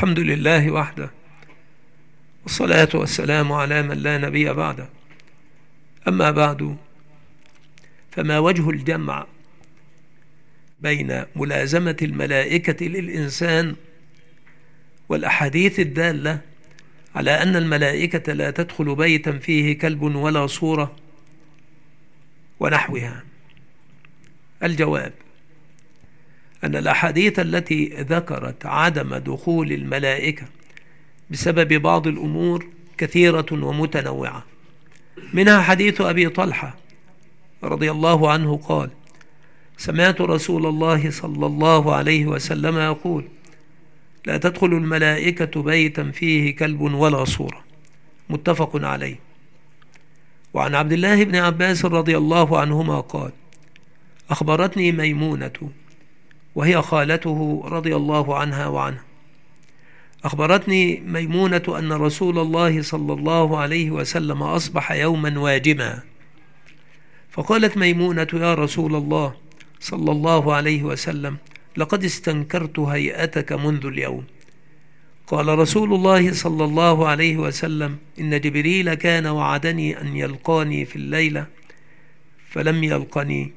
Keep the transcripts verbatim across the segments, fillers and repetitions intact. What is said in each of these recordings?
الحمد لله وحده، والصلاة والسلام على من لا نبي بعده. أما بعد، فما وجه الجمع بين ملازمة الملائكة للإنسان والأحاديث الدالة على أن الملائكة لا تدخل بيتا فيه كلب ولا صورة ونحوها؟ الجواب أن الأحاديث التي ذكرت عدم دخول الملائكة بسبب بعض الأمور كثيرة ومتنوعة، منها حديث أبي طلحة رضي الله عنه قال: سمعت رسول الله صلى الله عليه وسلم يقول: لا تدخل الملائكة بيتا فيه كلب ولا صورة، متفق عليه. وعن عبد الله بن عباس رضي الله عنهما قال: أخبرتني ميمونة، وهي خالته رضي الله عنها وعنها، أخبرتني ميمونة أن رسول الله صلى الله عليه وسلم أصبح يوما واجما، فقالت ميمونة: يا رسول الله صلى الله عليه وسلم، لقد استنكرت هيئتك منذ اليوم. قال رسول الله صلى الله عليه وسلم: إن جبريل كان وعدني أن يلقاني في الليلة فلم يلقني،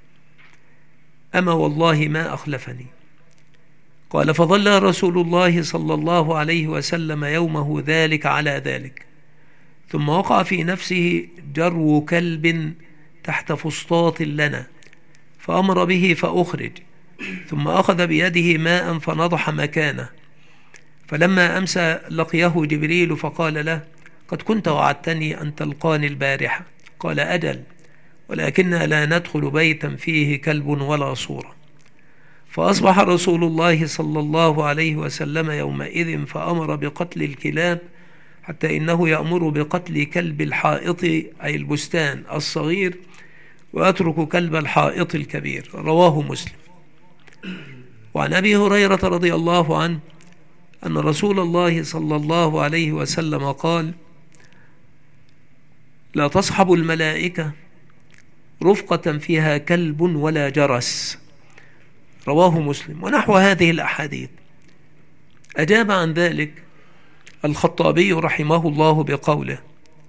أما والله ما أخلفني. قال: فظل رسول الله صلى الله عليه وسلم يومه ذلك على ذلك، ثم وقع في نفسه جرو كلب تحت فسطاط لنا، فأمر به فأخرج، ثم أخذ بيده ماء فنضح مكانه. فلما أمسى لقيه جبريل فقال له: قد كنت وعدتني أن تلقاني البارحة. قال: أجل، ولكننا لا ندخل بيتا فيه كلب ولا صورة. فأصبح رسول الله صلى الله عليه وسلم يومئذ فأمر بقتل الكلاب، حتى إنه يأمر بقتل كلب الحائط أي البستان الصغير، ويترك كلب الحائط الكبير. رواه مسلم. وعن أبي هريرة رضي الله عنه أن رسول الله صلى الله عليه وسلم قال: لا تصحب الملائكة رفقة فيها كلب ولا جرس. رواه مسلم. ونحو هذه الأحاديث. أجاب عن ذلك الخطابي رحمه الله بقوله: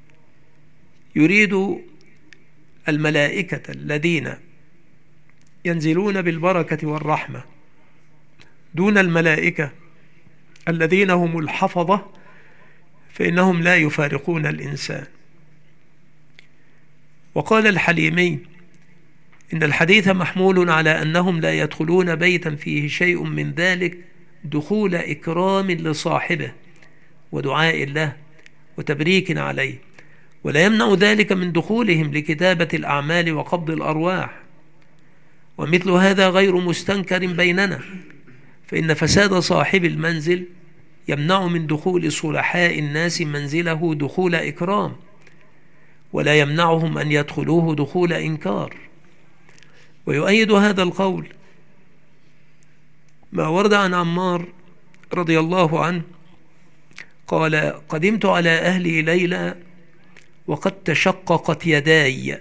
يريد الملائكة الذين ينزلون بالبركة والرحمة دون الملائكة الذين هم الحفظة، فإنهم لا يفارقون الإنسان. وقال الحليمي: إن الحديث محمول على أنهم لا يدخلون بيتا فيه شيء من ذلك دخول إكرام لصاحبه ودعاء له وتبريك عليه، ولا يمنع ذلك من دخولهم لكتابة الأعمال وقبض الأرواح. ومثل هذا غير مستنكر بيننا، فإن فساد صاحب المنزل يمنع من دخول صلحاء الناس منزله دخول إكرام، ولا يمنعهم أن يدخلوه دخول إنكار. ويؤيد هذا القول ما ورد عن عمار رضي الله عنه قال: قدمت على أهلي ليلة وقد تشققت يداي،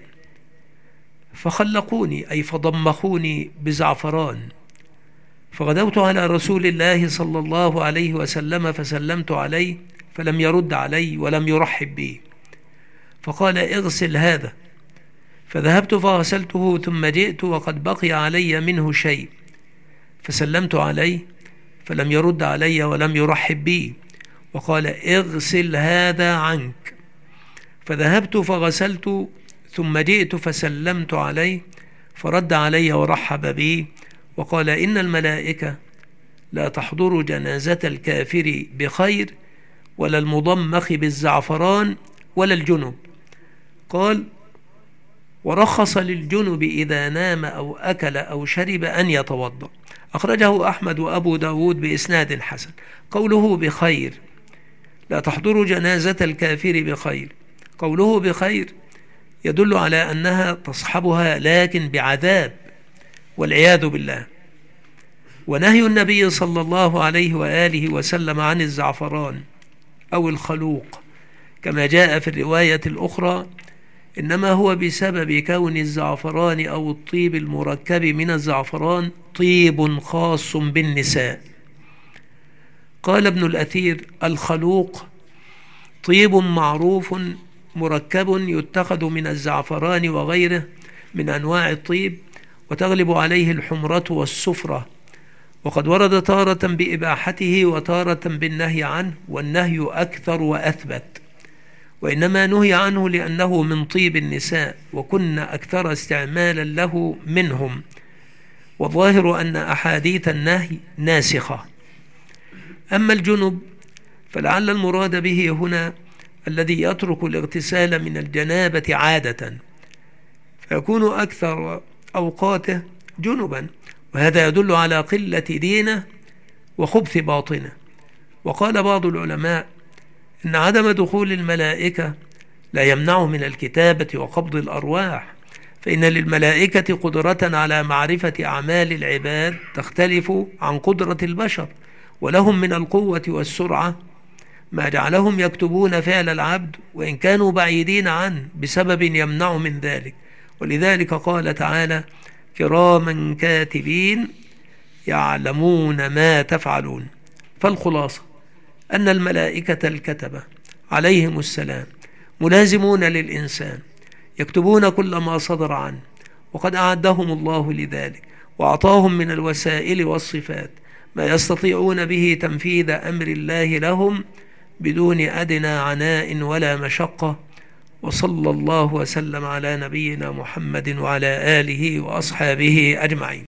فخلقوني أي فضمخوني بزعفران، فغدوت على رسول الله صلى الله عليه وسلم فسلمت عليه فلم يرد علي ولم يرحب بي، فقال: اغسل هذا. فذهبت فغسلته، ثم جئت وقد بقي علي منه شيء، فسلمت عليه فلم يرد علي ولم يرحب بي، وقال: اغسل هذا عنك. فذهبت فغسلت، ثم جئت فسلمت عليه فرد علي ورحب بي، وقال: إن الملائكة لا تحضر جنازة الكافر بخير، ولا المضمخ بالزعفران، ولا الجنب. قال: ورخص للجنب إذا نام أو أكل أو شرب أن يتوضأ. أخرجه أحمد وأبو داود بإسناد حسن. قوله بخير، لا تحضر جنازة الكافر بخير، قوله بخير يدل على أنها تصحبها لكن بعذاب والعياذ بالله. ونهي النبي صلى الله عليه وآله وسلم عن الزعفران أو الخلوق كما جاء في الرواية الأخرى إنما هو بسبب كون الزعفران أو الطيب المركب من الزعفران طيب خاص بالنساء. قال ابن الأثير: الخلوق طيب معروف مركب يتخذ من الزعفران وغيره من أنواع الطيب، وتغلب عليه الحمرة والصفرة، وقد ورد تارة بإباحته وتارة بالنهي عنه، والنهي أكثر وأثبت، وإنما نهي عنه لأنه من طيب النساء وكن أكثر استعمالا له منهم، والظاهر أن أحاديث النهي ناسخة. أما الجنب فلعل المراد به هنا الذي يترك الاغتسال من الجنابة عادة، فيكون أكثر أوقاته جنبا، وهذا يدل على قلة دينه وخبث باطنه. وقال بعض العلماء إن عدم دخول الملائكة لا يمنع من الكتابة وقبض الأرواح، فإن للملائكة قدرة على معرفة أعمال العباد تختلف عن قدرة البشر، ولهم من القوة والسرعة ما جعلهم يكتبون فعل العبد وإن كانوا بعيدين عنه بسبب يمنع من ذلك. ولذلك قال تعالى: كراما كاتبين يعلمون ما تفعلون. فالخلاصة أن الملائكة الكتبة عليهم السلام ملازمون للإنسان، يكتبون كل ما صدر عنه، وقد أعدهم الله لذلك وأعطاهم من الوسائل والصفات ما يستطيعون به تنفيذ أمر الله لهم بدون أدنى عناء ولا مشقة. وصلى الله وسلم على نبينا محمد وعلى آله وأصحابه أجمعين.